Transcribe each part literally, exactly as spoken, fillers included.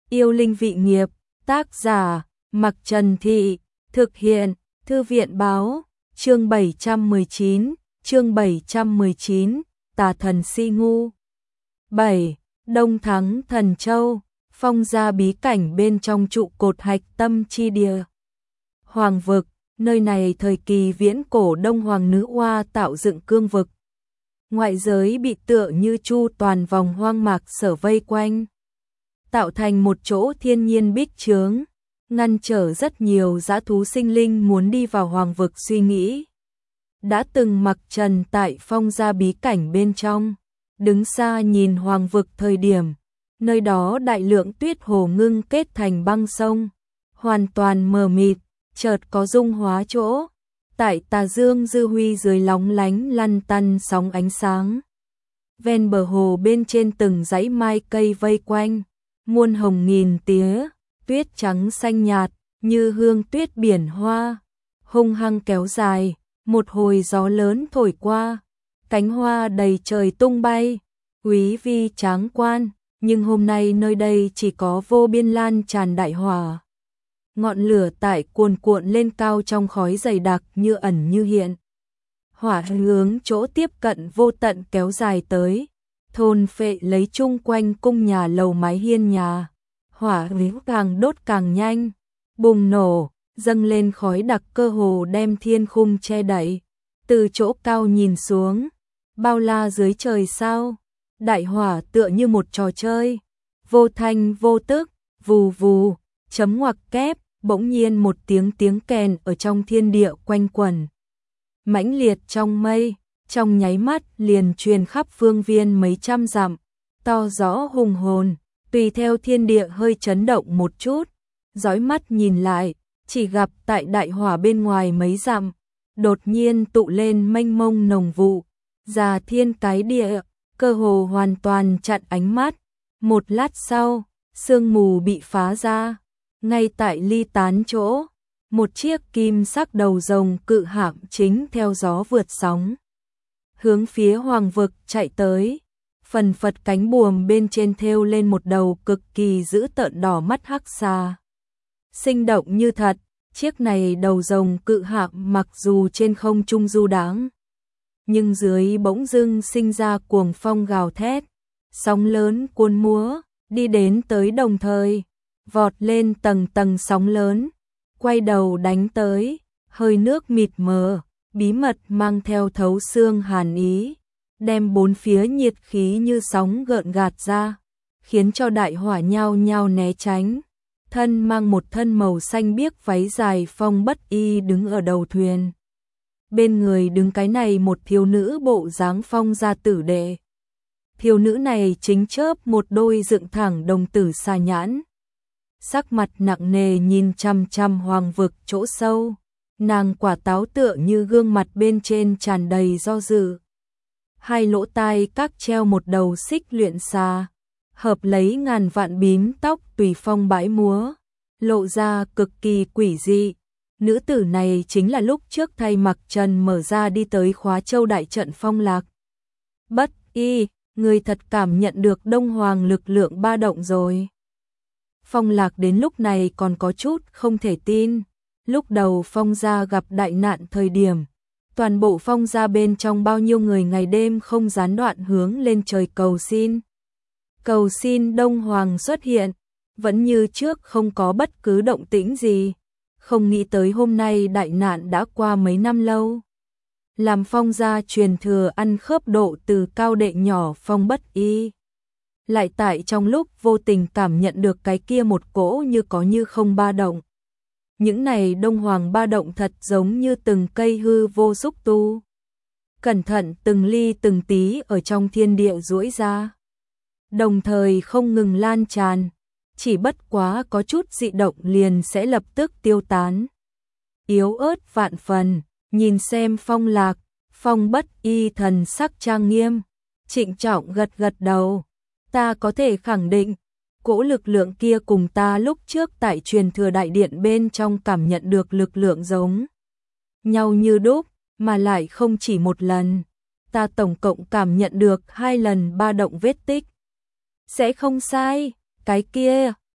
Yêu linh vị nghiệp, tác giả, Mặc Trần Thị, thực hiện, Thư viện báo, chương bảy trăm mười chín, chương bảy trăm mười chín, Tà thần si ngu. bảy. Đông Thắng Thần Châu, phong gia bí cảnh bên trong trụ cột hạch tâm chi địa. Hoàng vực, nơi này thời kỳ viễn cổ Đông Hoàng nữ oa tạo dựng cương vực. Ngoại giới bị tựa như chu toàn vòng hoang mạc sở vây quanh, tạo thành một chỗ thiên nhiên bích chướng, ngăn trở rất nhiều dã thú sinh linh muốn đi vào hoàng vực suy nghĩ. Đã từng Mặc Trần tại phong gia bí cảnh bên trong, đứng xa nhìn hoàng vực thời điểm, nơi đó đại lượng tuyết hồ ngưng kết thành băng sông, hoàn toàn mờ mịt, chợt có dung hóa chỗ. Tại tà dương dư huy dưới lóng lánh lăn tăn sóng ánh sáng. Ven bờ hồ bên trên từng dãy mai cây vây quanh, muôn hồng nghìn tía, tuyết trắng xanh nhạt, như hương tuyết biển hoa, hung hăng kéo dài, một hồi gió lớn thổi qua, cánh hoa đầy trời tung bay, quý vi tráng quan, nhưng hôm nay nơi đây chỉ có vô biên lan tràn đại hỏa. Ngọn lửa tại cuồn cuộn lên cao trong khói dày đặc như ẩn như hiện. Hỏa hướng chỗ tiếp cận vô tận kéo dài tới, thôn phệ lấy chung quanh cung nhà lầu mái hiên nhà. Hỏa víu càng đốt càng nhanh, bùng nổ, dâng lên khói đặc cơ hồ đem thiên khung che đậy. Từ chỗ cao nhìn xuống, bao la dưới trời sao, đại hỏa tựa như một trò chơi, vô thanh vô tức, vù vù, chấm ngoặc kép, bỗng nhiên một tiếng tiếng kèn ở trong thiên địa quanh quẩn. Mãnh liệt trong mây, trong nháy mắt liền truyền khắp phương viên mấy trăm dặm, to rõ hùng hồn, tùy theo thiên địa hơi chấn động một chút, dõi mắt nhìn lại, chỉ gặp tại đại hỏa bên ngoài mấy dặm, đột nhiên tụ lên mênh mông nồng vụ, già thiên cái địa, cơ hồ hoàn toàn chặn ánh mắt. Một lát sau, sương mù bị phá ra, ngay tại ly tán chỗ, một chiếc kim sắc đầu rồng cự hạm chính theo gió vượt sóng, hướng phía hoàng vực chạy tới. Phần phật cánh buồm bên trên thêu lên một đầu cực kỳ dữ tợn đỏ mắt hắc xà, sinh động như thật. Chiếc này đầu rồng cự hạm mặc dù trên không trung du đãng, nhưng dưới bỗng dưng sinh ra cuồng phong gào thét, sóng lớn cuồn múa, đi đến tới đồng thời, vọt lên tầng tầng sóng lớn, quay đầu đánh tới, hơi nước mịt mờ, bí mật mang theo thấu xương hàn ý, đem bốn phía nhiệt khí như sóng gợn gạt ra, khiến cho đại hỏa nhao nhao né tránh. Thân mang một thân màu xanh biếc váy dài Phong Bất Y đứng ở đầu thuyền. Bên người đứng cái này một thiếu nữ bộ dáng phong gia tử đệ. Thiếu nữ này chính chớp một đôi dựng thẳng đồng tử xà nhãn, sắc mặt nặng nề nhìn chăm chăm hoàng vực chỗ sâu, nàng quả táo tựa như gương mặt bên trên tràn đầy do dự. Hai lỗ tai các treo một đầu xích luyện xà, hợp lấy ngàn vạn bím tóc tùy phong bãi múa, lộ ra cực kỳ quỷ dị. Nữ tử này chính là lúc trước thay Mặc Trần mở ra đi tới Khóa Châu đại trận Phong Lạc. Bất Y, người thật cảm nhận được Đông Hoàng lực lượng ba động rồi. Phong Lạc đến lúc này còn có chút không thể tin. Lúc đầu Phong gia gặp đại nạn thời điểm, toàn bộ Phong gia bên trong bao nhiêu người ngày đêm không gián đoạn hướng lên trời cầu xin. Cầu xin Đông Hoàng xuất hiện, vẫn như trước không có bất cứ động tĩnh gì. Không nghĩ tới hôm nay đại nạn đã qua mấy năm lâu, làm Phong gia truyền thừa ăn khớp độ từ cao đệ nhỏ Phong Bất Y. Lại tại trong lúc vô tình cảm nhận được cái kia một cỗ như có như không ba động. Những này Đông Hoàng ba động thật giống như từng cây hư vô xúc tu, cẩn thận từng ly từng tí ở trong thiên địa duỗi ra, đồng thời không ngừng lan tràn, chỉ bất quá có chút dị động liền sẽ lập tức tiêu tán. Yếu ớt vạn phần, nhìn xem Phong Lạc, Phong Bất Y thần sắc trang nghiêm, trịnh trọng gật gật đầu, ta có thể khẳng định, cỗ lực lượng kia cùng ta lúc trước tại truyền thừa đại điện bên trong cảm nhận được lực lượng giống nhau như đúc, mà lại không chỉ một lần, ta tổng cộng cảm nhận được hai lần ba động vết tích. Sẽ không sai, cái kia,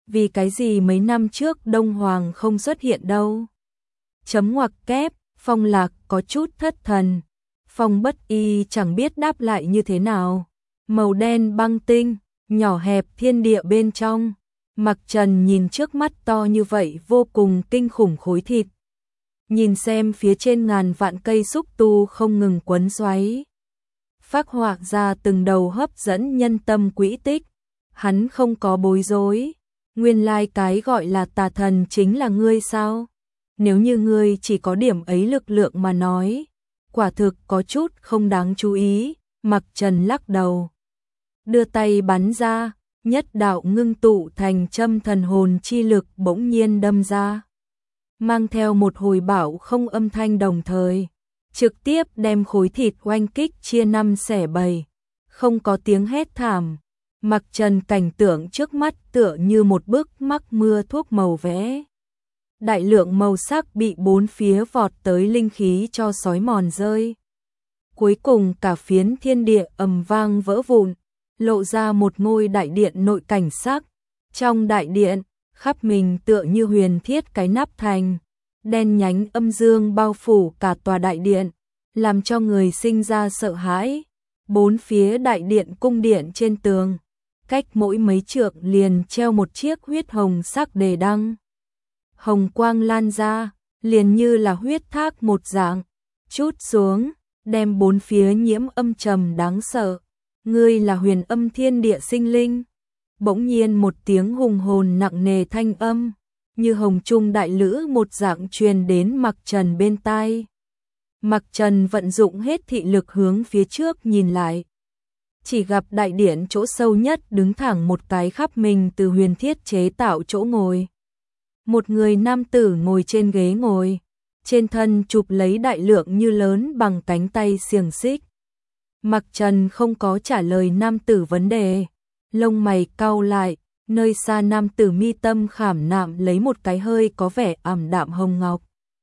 Vì cái gì mấy năm trước Đông Hoàng không xuất hiện đâu? Chấm ngoặc kép, Phong Lạc có chút thất thần. Phong Bất Y chẳng biết đáp lại như thế nào. Màu đen băng tinh, nhỏ hẹp thiên địa bên trong. Mặc Trần nhìn trước mắt to như vậy vô cùng kinh khủng khối thịt. Nhìn xem phía trên ngàn vạn cây xúc tu không ngừng quấn xoáy. Phác họa ra từng đầu hấp dẫn nhân tâm quỹ tích. Hắn không có bối rối. Nguyên lai cái gọi là tà thần chính là ngươi sao? Nếu như ngươi chỉ có điểm ấy lực lượng mà nói, quả thực có chút không đáng chú ý. Mặc Trần lắc đầu, đưa tay bắn ra, nhất đạo ngưng tụ thành châm thần hồn chi lực bỗng nhiên đâm ra, mang theo một hồi bão không âm thanh đồng thời, trực tiếp đem khối thịt oanh kích chia năm xẻ bảy, không có tiếng hét thảm. Mặc Trần cảnh tượng trước mắt tựa như một bức mắc mưa thuốc màu vẽ. Đại lượng màu sắc bị bốn phía vọt tới linh khí cho xói mòn rơi. Cuối cùng cả phiến thiên địa ầm vang vỡ vụn, lộ ra một ngôi đại điện nội cảnh sắc. Trong đại điện, khắp mình tựa như huyền thiết cái nắp thành, đen nhánh âm dương bao phủ cả tòa đại điện, làm cho người sinh ra sợ hãi. Bốn phía đại điện cung điện trên tường, cách mỗi mấy trượng liền treo một chiếc huyết hồng sắc đề đăng. Hồng quang lan ra, liền như là huyết thác một dạng, chút xuống, đem bốn phía nhiễm âm trầm đáng sợ. Ngươi là huyền âm thiên địa sinh linh. Bỗng nhiên một tiếng hùng hồn nặng nề thanh âm, như hồng trung đại lữ một dạng truyền đến Mặc Trần bên tai. Mặc Trần vận dụng hết thị lực hướng phía trước nhìn lại. Chỉ gặp đại điện chỗ sâu nhất đứng thẳng một cái khắp mình từ huyền thiết chế tạo chỗ ngồi. Một người nam tử ngồi trên ghế ngồi, trên thân chụp lấy đại lượng như lớn bằng cánh tay xiềng xích. Mặc Trần không có trả lời nam tử vấn đề, lông mày cau lại, nơi xa nam tử mi tâm khảm nạm lấy một cái hơi có vẻ ảm đạm hồng ngọc.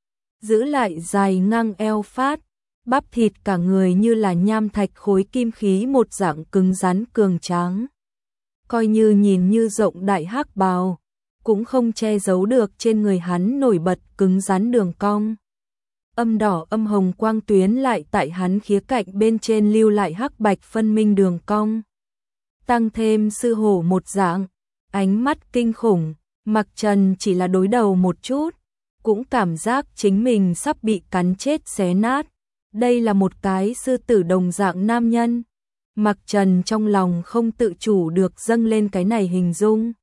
Giữ lại dài ngang eo phát, bắp thịt cả người như là nham thạch khối kim khí một dạng cứng rắn cường tráng. Coi như nhìn như rộng đại hắc bào, cũng không che giấu được trên người hắn nổi bật cứng rắn đường cong. Âm đỏ âm hồng quang tuyến lại tại hắn khía cạnh bên trên lưu lại hắc bạch phân minh đường cong. Tăng thêm sư hổ một dạng, ánh mắt kinh khủng, Mặc Trần chỉ là đối đầu một chút, cũng cảm giác chính mình sắp bị cắn chết xé nát. Đây là một cái sư tử đồng dạng nam nhân. Mặc Trần trong lòng không tự chủ được dâng lên cái này hình dung.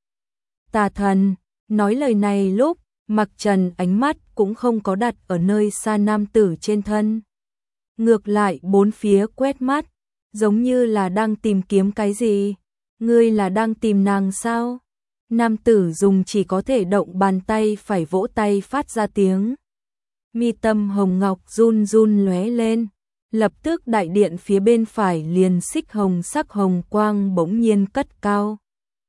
Tà thần, nói lời này lúc, Mặc Trần ánh mắt cũng không có đặt ở nơi xa nam tử trên thân. Ngược lại bốn phía quét mắt, giống như là đang tìm kiếm cái gì. Ngươi là đang tìm nàng sao? Nam tử dùng chỉ có thể động bàn tay phải vỗ tay phát ra tiếng. Mi tâm hồng ngọc run run lóe lên, lập tức đại điện phía bên phải liền xích hồng sắc hồng quang bỗng nhiên cất cao,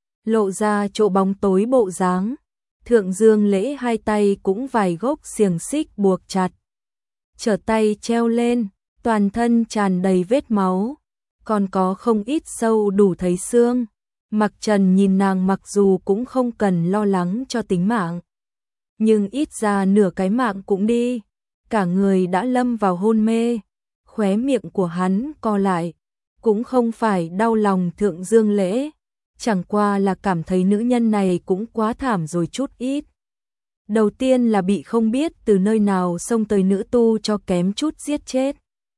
lộ ra chỗ bóng tối bộ dáng. Thượng Dương Lễ hai tay cũng vài gốc xiềng xích buộc chặt, trở tay treo lên, toàn thân tràn đầy vết máu, còn có không ít sâu đủ thấy xương. Mặc Trần nhìn nàng mặc dù cũng không cần lo lắng cho tính mạng, nhưng ít ra nửa cái mạng cũng đi, cả người đã lâm vào hôn mê. Khóe miệng của hắn co lại, cũng không phải đau lòng Thượng Dương Lễ, chẳng qua là cảm thấy nữ nhân này cũng quá thảm rồi chút ít. Đầu tiên là bị không biết từ nơi nào xông tới nữ tu cho kém chút giết chết.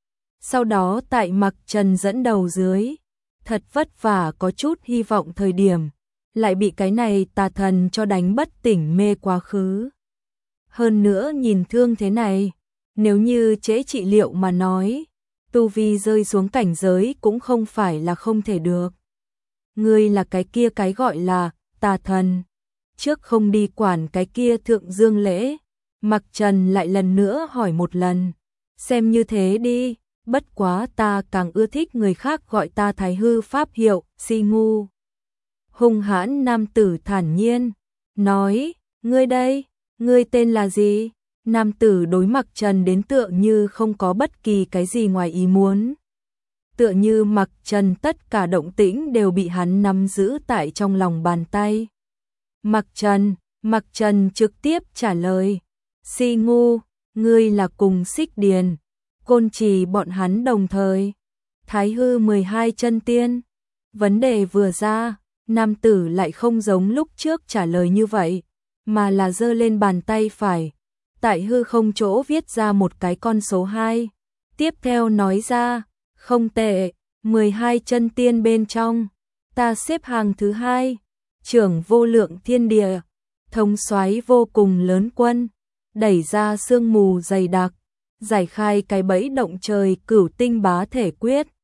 Sau đó tại Mặc Trần dẫn đầu dưới, thật vất vả có chút hy vọng thời điểm, lại bị cái này tà thần cho đánh bất tỉnh mê quá khứ. Hơn nữa nhìn thương thế này, nếu như trễ trị liệu mà nói, tu vi rơi xuống cảnh giới cũng không phải là không thể được. Ngươi là cái kia cái gọi là tà thần, trước không đi quản cái kia Thượng Dương Lễ. Mặc Trần lại lần nữa hỏi một lần, xem như thế đi, bất quá ta càng ưa thích người khác gọi ta Thái Hư Pháp Hiệu, Si Ngu. Hung hãn nam tử thản nhiên, nói, ngươi đây, ngươi tên là gì? Nam tử đối Mặc Trần đến tựa như không có bất kỳ cái gì ngoài ý muốn. Tựa như Mặc Trần tất cả động tĩnh đều bị hắn nắm giữ tại trong lòng bàn tay. Mặc Trần, Mặc Trần trực tiếp trả lời. Si ngu, ngươi là cùng Xích Điền, Côn Trì bọn hắn đồng thời. Thái hư mười hai chân tiên. Vấn đề vừa ra, nam tử lại không giống lúc trước trả lời như vậy, mà là giơ lên bàn tay phải, tại hư không chỗ viết ra một cái con số hai. Tiếp theo nói ra, không tệ, mười hai chân tiên bên trong, ta xếp hàng thứ hai, trưởng vô lượng thiên địa, thống soái vô cùng lớn quân, đẩy ra sương mù dày đặc, giải khai cái bẫy động trời cửu tinh bá thể quyết.